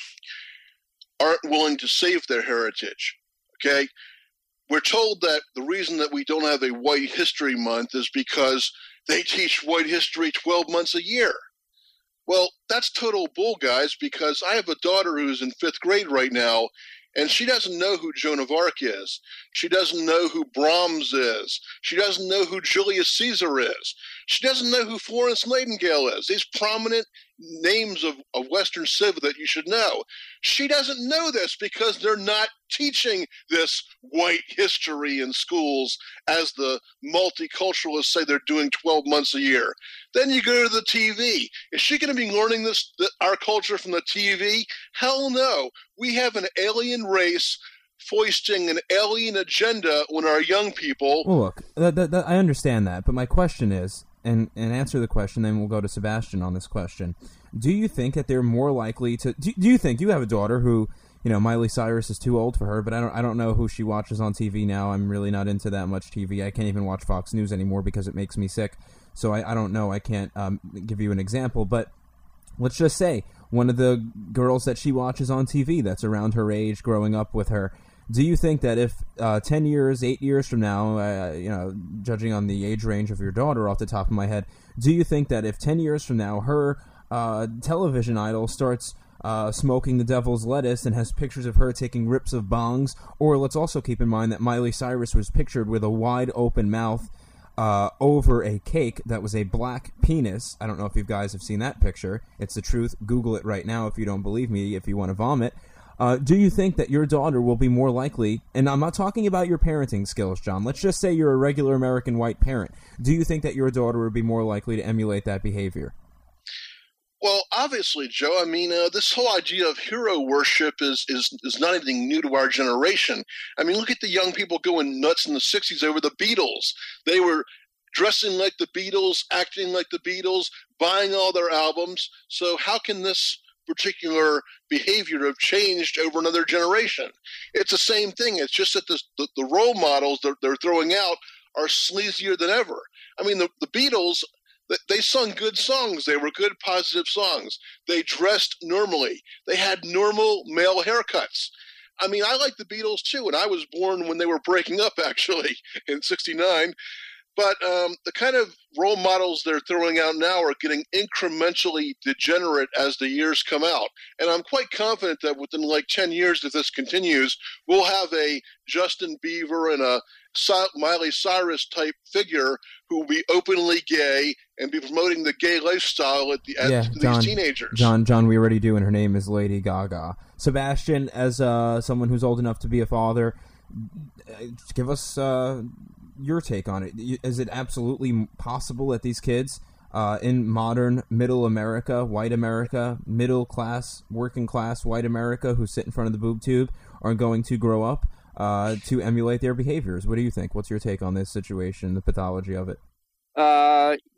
aren't willing to save their heritage, okay? We're told that the reason that we don't have a White History Month is because they teach white history twelve months a year. Well, that's total bull, guys, because I have a daughter who's in fifth grade right now, and she doesn't know who Joan of Arc is. She doesn't know who Brahms is. She doesn't know who Julius Caesar is. She doesn't know who Florence Nightingale is. These prominent names of, of Western civ that you should know. She doesn't know this because they're not teaching this white history in schools as the multiculturalists say they're doing twelve months a year. Then you go to the T V. Is she going to be learning this, the, our culture from the T V? Hell no. We have an alien race foisting an alien agenda on our young people.
Well, look, that, that, that, I understand that, but my question is, and, and answer the question, then we'll go to Sebastian on this question. Do you think that they're more likely to... Do, do you think you have a daughter who, you know, Miley Cyrus is too old for her, but I don't I don't know who she watches on T V now. I'm really not into that much T V. I can't even watch Fox News anymore because it makes me sick. So I, I don't know. I can't um, give you an example, but let's just say one of the girls that she watches on T V that's around her age, growing up with her, do you think that if uh, ten years, eight years from now, uh, you know, judging on the age range of your daughter off the top of my head, do you think that if ten years from now her uh, television idol starts uh, smoking the devil's lettuce and has pictures of her taking rips of bongs, or let's also keep in mind that Miley Cyrus was pictured with a wide open mouth uh, over a cake that was a black penis. I don't know if you guys have seen that picture. It's the truth. Google it right now if you don't believe me, if you want to vomit. Uh, do you think that your daughter will be more likely, and I'm not talking about your parenting skills, John, let's just say you're a regular American white parent. Do you think that your daughter would be more likely to emulate that behavior?
Well, obviously, Joe, I mean, uh, this whole idea of hero worship is, is is not anything new to our generation. I mean, look at the young people going nuts in the sixties over the Beatles. They were dressing like the Beatles, acting like the Beatles, buying all their albums. So how can this particular behavior have changed over another generation? It's the same thing. It's just that this, the, the role models that they're throwing out are sleazier than ever. I mean, the, the Beatles, they sung good songs. They were good, positive songs. They dressed normally. They had normal male haircuts. I mean, I like the Beatles too, and I was born when they were breaking up, actually, in sixty-nine. But um, the kind of role models they're throwing out now are getting incrementally degenerate as the years come out. And I'm quite confident that within like ten years, if this continues, we'll have a Justin Bieber and a Miley Cyrus type figure who will be openly gay and be promoting the gay lifestyle at the at
yeah,
these
John,
teenagers.
John, John, we already do, and her name is Lady Gaga. Sebastian, as uh, someone who's old enough to be a father, give us uh, your take on it. Is it absolutely possible that these kids uh, in modern middle America, white America, middle class, working class white America who sit in front of the boob tube are going to grow up uh, to emulate their behaviors? What do you think? What's your take on this situation, the pathology of it?
Uh,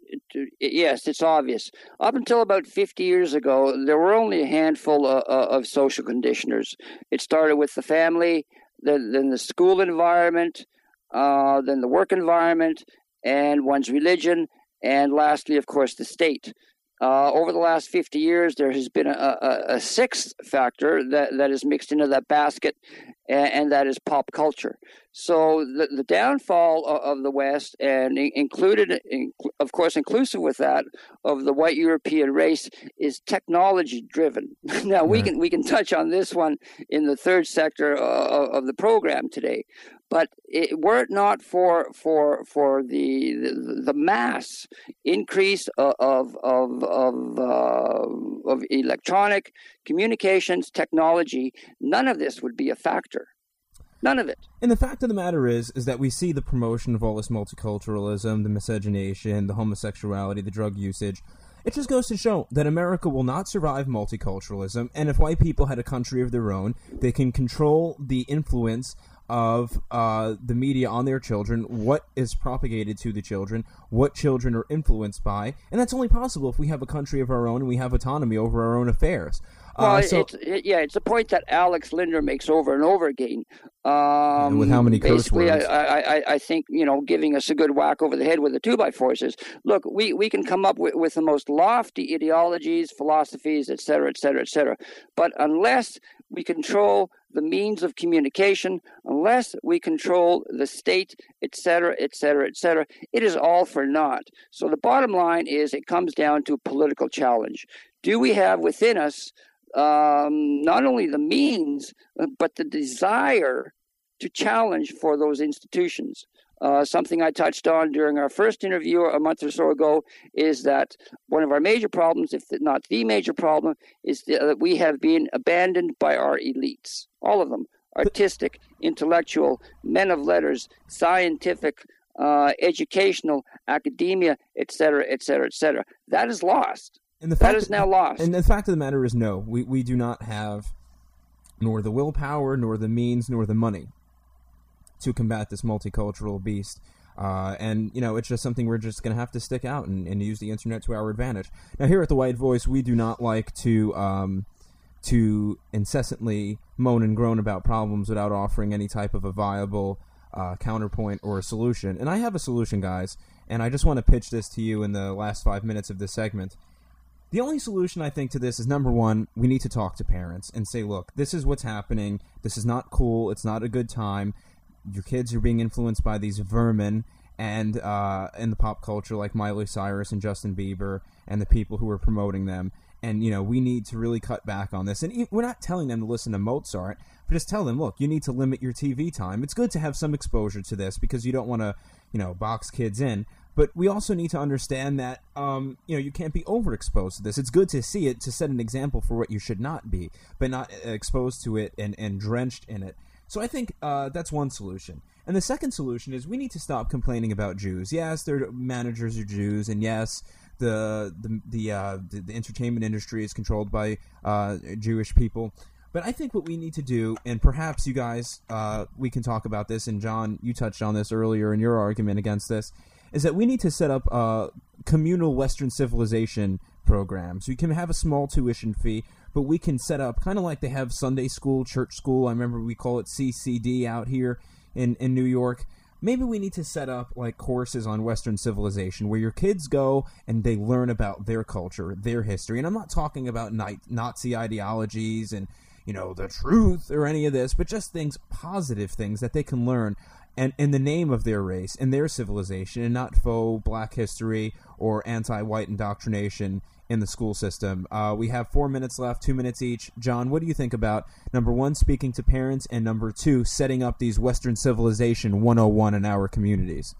it, yes, it's obvious. Up until about fifty years ago, there were only a handful of, of social conditioners. It started with the family, then, then the school environment, uh, then the work environment, and one's religion, and lastly, of course, the state. Uh, over the last fifty years, there has been a, a, a sixth factor that, that is mixed into that basket, and, and that is pop culture. So the, the downfall of, of the West, and included, in, of course, inclusive with that, of the white European race, is technology-driven. Now, we right. can we can touch on this one in the third sector of, of the program today. But it, were it not for for for the the, the mass increase of of of uh, of electronic communications technology, none of this would be a factor. None of it.
And the fact of the matter is, is that we see the promotion of all this multiculturalism, the miscegenation, the homosexuality, the drug usage. It just goes to show that America will not survive multiculturalism, and if white people had a country of their own, they can control the influence of uh, the media on their children, what is propagated to the children, what children are influenced by, and that's only possible if we have a country of our own and we have autonomy over our own affairs.
Well,
uh, so,
it's, it, yeah, it's a point that Alex Linder makes over and over again. Um,
with how many curse
basically,
words?
I, I, I think, you know, giving us a good whack over the head with the two by fours is, look, we, we can come up with, with the most lofty ideologies, philosophies, et cetera, et cetera, et cetera. But unless we control the means of communication, unless we control the state, et cetera, et cetera, et cetera, it is all for naught. So the bottom line is it comes down to political challenge. Do we have within us um, not only the means, but the desire to challenge for those institutions? Uh, something I touched on during our first interview a month or so ago is that one of our major problems, if not the major problem, is that we have been abandoned by our elites. All of them. Artistic, intellectual, men of letters, scientific, uh, educational, academia, et cetera, et cetera, et cetera. That is lost. And the fact that is now lost.
And the fact of the matter is, no, we, we do not have nor the willpower, nor the means, nor the money to combat this multicultural beast. Uh, and, you know, it's just something we're just going to have to stick out and, and use the internet to our advantage. Now, here at The White Voice, we do not like to um, to incessantly moan and groan about problems without offering any type of a viable uh, counterpoint or a solution. And I have a solution, guys, and I just want to pitch this to you in the last five minutes of this segment. The only solution, I think, to this is, number one, we need to talk to parents and say, look, this is what's happening. This is not cool. It's not a good time. Your kids are being influenced by these vermin and uh, in the pop culture like Miley Cyrus and Justin Bieber and the people who are promoting them. And, you know, we need to really cut back on this. And we're not telling them to listen to Mozart, but just tell them, look, you need to limit your T V time. It's good to have some exposure to this because you don't want to, you know, box kids in. But we also need to understand that, um, you know, you can't be overexposed to this. It's good to see it, to set an example for what you should not be, but not exposed to it and, and drenched in it. So I think uh, that's one solution. And the second solution is we need to stop complaining about Jews. Yes, their managers are Jews, and yes, the the the, uh, the, the entertainment industry is controlled by uh, Jewish people. But I think what we need to do, and perhaps you guys, uh, we can talk about this, and John, you touched on this earlier in your argument against this, is that we need to set up uh, communal Western civilization programs. We can have a small tuition fee, but we can set up, kind of like they have Sunday school, church school. I remember we call it C C D out here in, in New York. Maybe we need to set up like courses on Western civilization where your kids go and they learn about their culture, their history. And I'm not talking about Nazi ideologies and, you know, the truth or any of this, but just things, positive things that they can learn and in the name of their race and their civilization, and not faux black history or anti-white indoctrination in the school system. Uh, we have four minutes left, two minutes each. John, what do you think about, number one, speaking to parents, and number two, setting up these Western Civilization one oh one in our communities?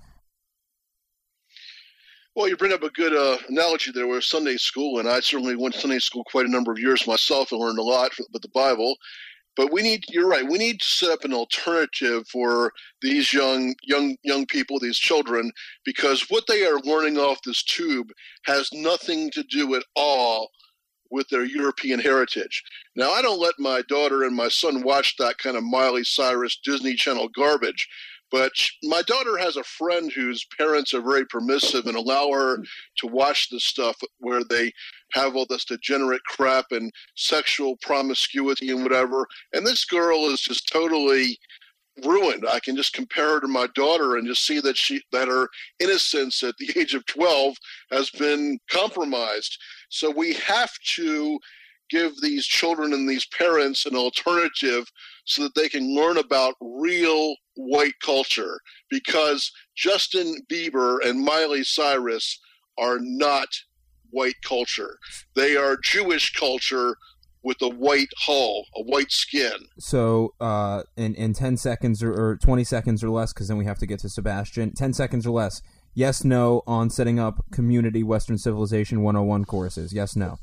Well, you bring up a good uh, analogy there with Sunday school, and I certainly went to Sunday school quite a number of years myself and learned a lot about the Bible. But we need, you're right, we need to set up an alternative for these young young, young people, these children, because what they are learning off this tube has nothing to do at all with their European heritage. Now, I don't let my daughter and my son watch that kind of Miley Cyrus Disney Channel garbage, But my daughter has a friend whose parents are very permissive and allow her to watch this stuff where they have all this degenerate crap and sexual promiscuity and whatever. And this girl is just totally ruined. I can just compare her to my daughter and just see that she that her innocence at the age of twelve has been compromised. So we have to give these children and these parents an alternative so that they can learn about real white culture, because Justin Bieber and Miley Cyrus are not white culture. They are Jewish culture with a white hull, a white skin.
So uh, in, in ten seconds or, or twenty seconds or less, because then we have to get to Sebastian, ten seconds or less, yes, no, on setting up community Western Civilization one oh one courses. Yes, no.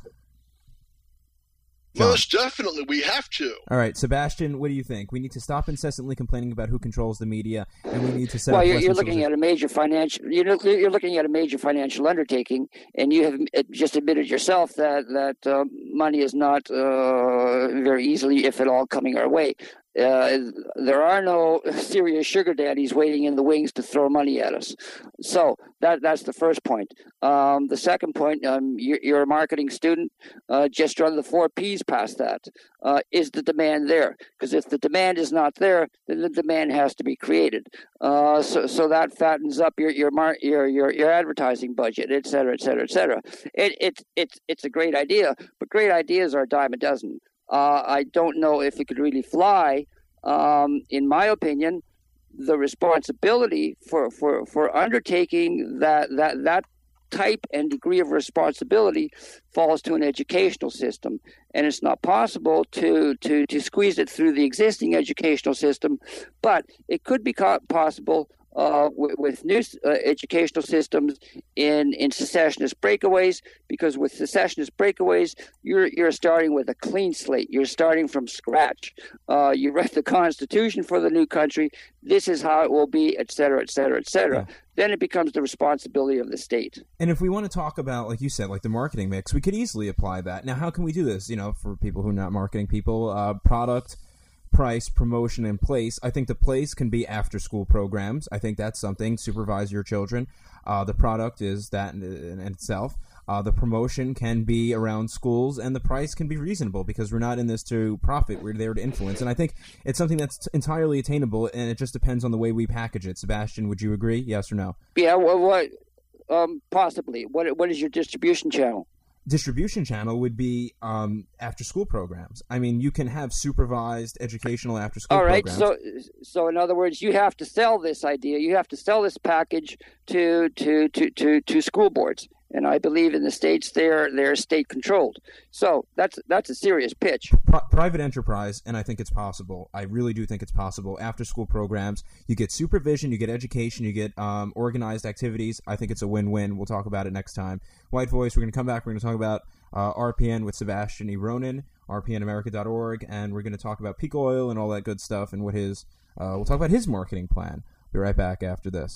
John.
Most definitely, we have to.
All right, Sebastian, what do you think? We need to stop incessantly complaining about who controls the media, and we need to set
well,
up
you're,
Western
you're looking at a major financial. You're, look, you're looking at a major financial undertaking, and you have just admitted yourself that that uh, money is not uh, very easily, if at all, coming our way. Uh, there are no serious sugar daddies waiting in the wings to throw money at us. So that that's the first point. Um, the second point, um, you're, you're a marketing student. Uh, just run the four P's past that. Uh, is the demand there? Because if the demand is not there, then the demand has to be created. Uh, so so that fattens up your your mar- your, your your advertising budget, et cetera, et cetera, et cetera. It, it's it's it's a great idea, but great ideas are a dime a dozen. Uh, I don't know if it could really fly. Um, in my opinion, the responsibility for, for, for undertaking that, that that type and degree of responsibility falls to an educational system. And it's not possible to, to, to squeeze it through the existing educational system, but it could be possible Uh, with, with new uh, educational systems in, in secessionist breakaways, because with secessionist breakaways, you're you're starting with a clean slate. You're starting from scratch. Uh, you write the Constitution for the new country. This is how it will be, et cetera, et cetera, et cetera. Yeah. Then it becomes the responsibility of the state.
And if we want to talk about, like you said, like the marketing mix, we could easily apply that. Now, how can we do this? You know, for people who are not marketing people, uh, product, price, promotion, and place. I think the place can be after-school programs. I think that's something. Supervise your children. Uh, the product is that in, in itself. Uh, the promotion can be around schools, and the price can be reasonable because we're not in this to profit. We're there to influence. And I think it's something that's entirely attainable, and it just depends on the way we package it. Sebastian, would you agree? Yes or no?
Yeah, well, what? Um, possibly. What? What is your distribution channel?
Distribution channel would be um, after-school programs. I mean, you can have supervised educational after-school
All right,
programs.
so so in other words, you have to sell this idea. You have to sell this package to to to to, to school boards. And I believe in the states they're they're state controlled. So that's that's a serious pitch.
Pri- private enterprise, and I think it's possible. I really do think it's possible. After school programs, you get supervision, you get education, you get um, organized activities. I think it's a win-win. We'll talk about it next time. White Voice, we're going to come back. We're going to talk about uh, R P N with Sebastian E. Ronan, R P N America dot org, and we're going to talk about peak oil and all that good stuff, and what his uh, we'll talk about his marketing plan. Be right back after this.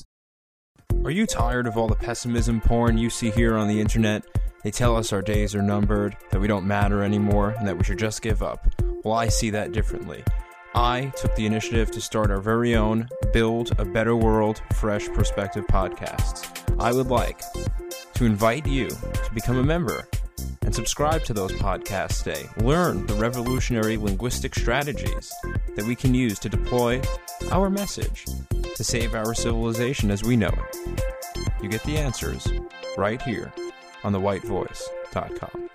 Are you tired of all the pessimism porn you see here on the internet? They tell us our days are numbered, that we don't matter anymore, and that we should just give up. Well, I see that differently. I took the initiative to start our very own Build a Better World Fresh Perspective podcasts. I would like to invite you to become a member and subscribe to those podcasts today. Learn the revolutionary linguistic strategies that we can use to deploy our message to save our civilization as we know it. You get the answers right here on the white voice dot com.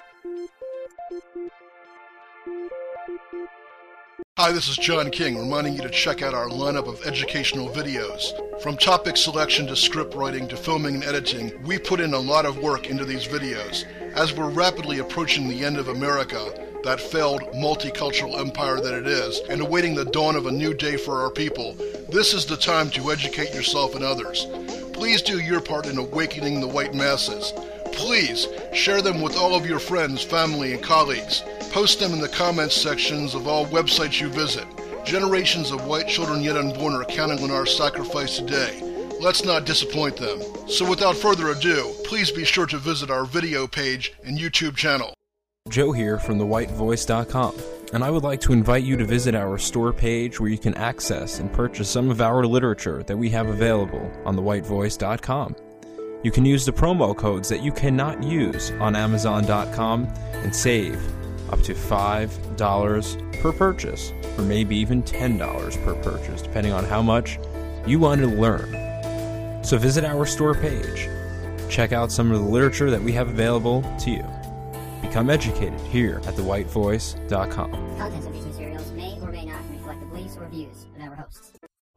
Hi, this is John King, reminding you to check out our lineup of educational videos. From topic selection to script writing to filming and editing, we put in a lot of work into these videos. As we're rapidly approaching the end of America, that failed multicultural empire that it is, and awaiting the dawn of a new day for our people, this is the time to educate yourself and others. Please do your part in awakening the white masses. Please share them with all of your friends, family, and colleagues. Post them in the comments sections of all websites you visit. Generations of white children yet unborn are counting on our sacrifice today. Let's not disappoint them. So without further ado, please be sure to visit our video page and YouTube channel.
Joe here from the white voice dot com.
And I would like to invite you to visit our store page where you can access and purchase some of our literature that we have available on the white voice dot com. You can use the promo codes that you cannot use on amazon dot com and save up to five dollars per purchase, or maybe even ten dollars per purchase, depending on how much you want to learn. So visit our store page. Check out some of the literature that we have available to you. Become educated here at the white voice dot com.
Contents of these materials may or may not reflect the beliefs or views of our hosts.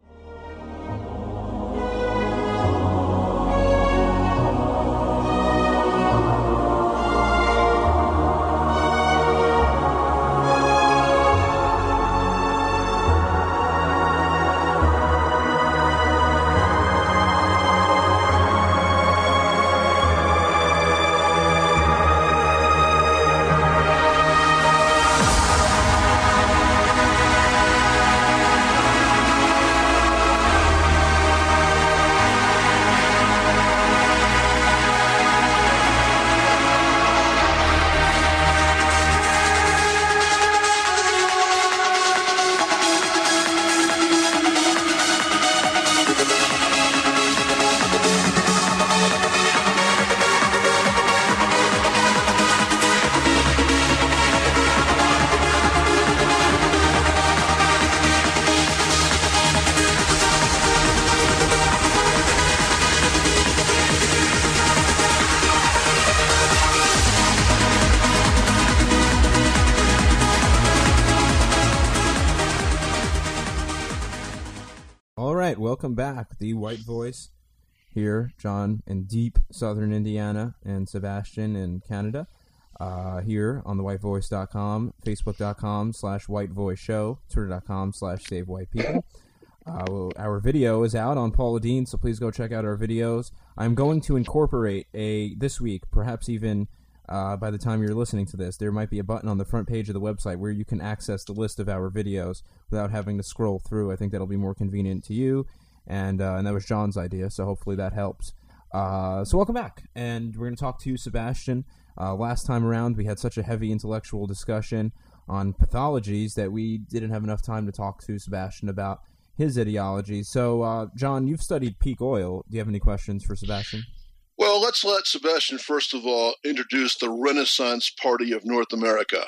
Welcome back, the White Voice here, John in deep southern Indiana and Sebastian in Canada, uh, here on the white voice dot com, facebook dot com slash white voice show, twitter dot com slash save white people. Uh, well, our video is out on Paula Deen, so please go check out our videos. I'm going to incorporate a, this week, perhaps even uh, by the time you're listening to this, there might be a button on the front page of the website where you can access the list of our videos without having to scroll through. I think that'll be more convenient to you. And uh, and that was John's idea, so hopefully that helps. Uh, so welcome back, and we're going to talk to Sebastian. Uh, last time around, we had such a heavy intellectual discussion on pathologies that we didn't have enough time to talk to Sebastian about his ideology. So, uh, John, you've studied peak oil. Do you have any questions for Sebastian?
Well, let's let Sebastian, first of all, introduce the Renaissance Party of North America.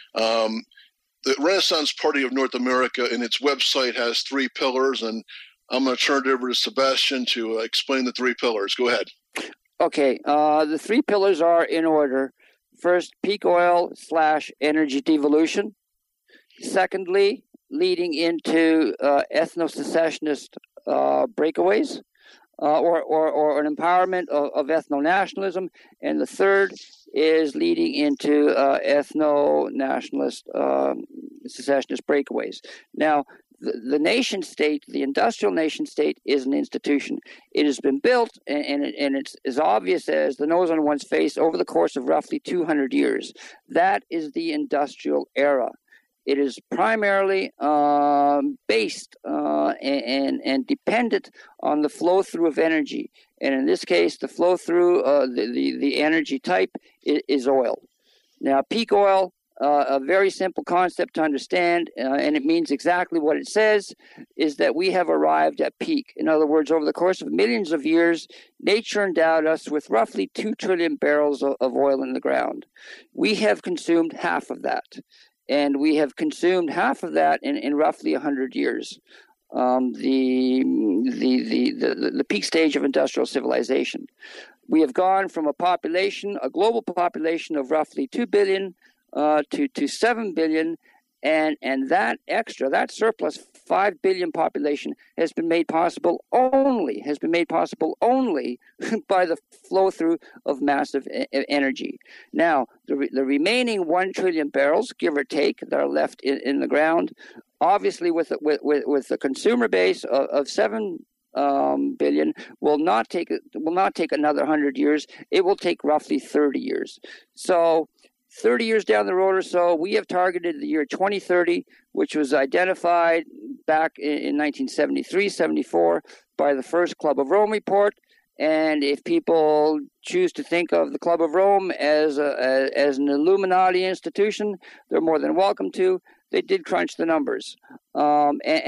Um, the Renaissance Party of North America, in its website, has three pillars, and I'm going to turn it over to Sebastian to uh, explain the three pillars. Go ahead.
Okay. Uh, the three pillars are in order. First, peak oil slash energy devolution. Secondly, leading into uh, ethno-secessionist uh, breakaways uh, or, or, or an empowerment of, of ethno-nationalism. And the third is leading into uh, ethno-nationalist um, secessionist breakaways. Now, The, the nation state, the industrial nation state, is an institution. It has been built, and, and, it, and it's as obvious as the nose on one's face over the course of roughly two hundred years. That is the industrial era. It is primarily um, based uh, and, and, and dependent on the flow through of energy. And in this case, the flow through, uh, the, the, the energy type is, is oil. Now, peak oil, Uh, a very simple concept to understand, uh, and it means exactly what it says, is that we have arrived at peak. In other words, over the course of millions of years, nature endowed us with roughly two trillion barrels of, of oil in the ground. We have consumed half of that, and we have consumed half of that in, in roughly one hundred years. Um, the, the, the, the, the peak stage of industrial civilization. We have gone from a population, a global population of roughly two billion Uh, to, to seven billion, and, and that extra, that surplus five billion population has been made possible only, has been made possible only by the flow through of massive e- energy. Now, the, re- the remaining one trillion barrels, give or take, that are left in, in the ground, obviously with, with, with, with the consumer base of, of seven um, billion, will not take, will not take another one hundred years. It will take roughly thirty years. So, thirty years down the road or so, we have targeted the year twenty thirty, which was identified back in nineteen seventy-three, seventy-four by the first Club of Rome report, And if people choose to think of the Club of Rome as a, as an Illuminati institution, they're more than welcome to. They did crunch the numbers. Um, and,